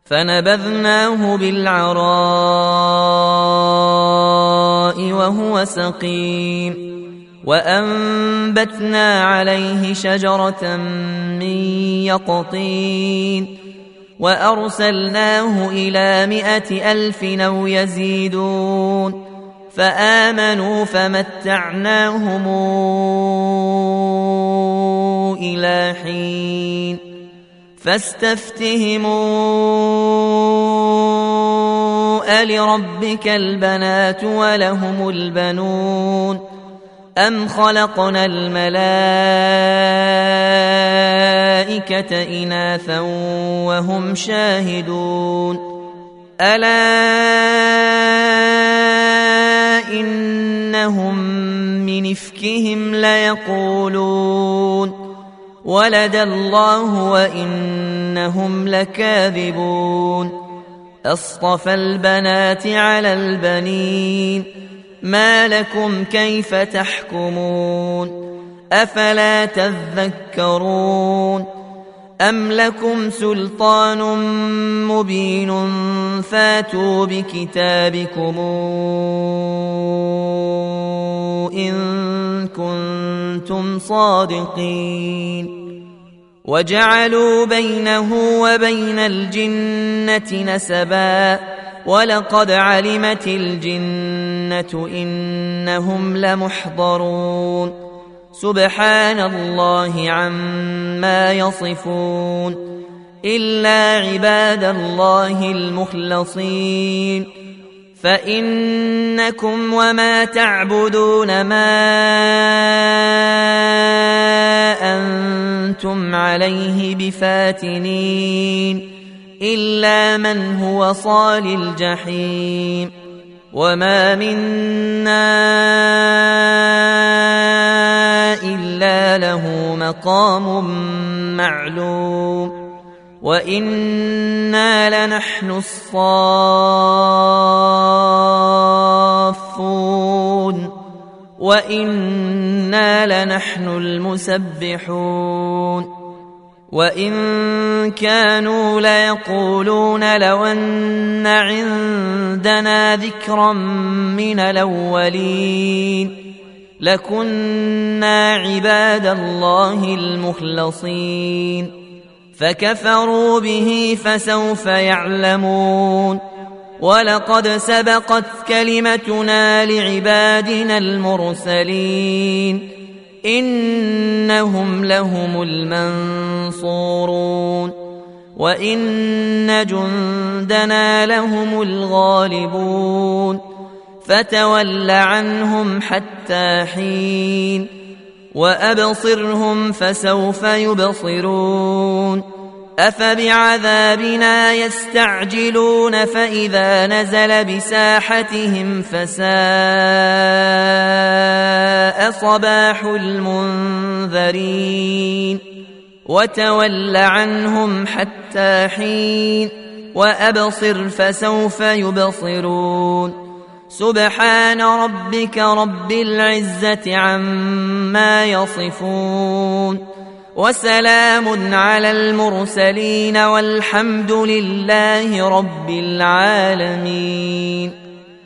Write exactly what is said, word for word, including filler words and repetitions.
فنبذناه بالعراء وهو سقيم وأنبتنا عليه شجرة من يقطين وأرسلناه إلى مائة ألف أو يزيدون فآمنوا فمتعناهم إلى حين فاستفتهموا ألربك البنات ولهم البنون أم خلقنا الملائكة إناثا وهم شاهدون ألا إنهم من إفكهم ليقولون ولد الله وإنهم لكاذبون أصطفى البنات على البنين ما لكم كيف تحكمون أفلا تذكرون أم لكم سلطان مبين فاتوا بكتابكم إن كنتم صادقين وجعلوا بينه وبين الجنة نسبا ولقد علمت الجنة إنهم لمحضرون سبحان الله عما يصفون إلا عباد الله المخلصين فإنكم وما تعبدون ما أنتم عليه بفاتنين إلا من هو صال الجحيم وما منا إلا له مقام معلوم وإنا لنحن الصافون وإنا لنحن المسبحون وإن كانوا ليقولون لو أن عندنا ذكرا من الأولين لكنا عباد الله المخلصين فكفروا به فسوف يعلمون ولقد سبقت كلمتنا لعبادنا المرسلين إنهم لهم المنصورون وإن جندنا لهم الغالبون فتول عنهم حتى حين وأبصرهم فسوف يبصرون أفبعذابنا يستعجلون فإذا نزل بساحتهم فساء صباح المنذرين وتول عنهم حتى حين وأبصر فسوف يبصرون سبحان ربك رب العزة عما يصفون وسلام على المرسلين والحمد لله رب العالمين.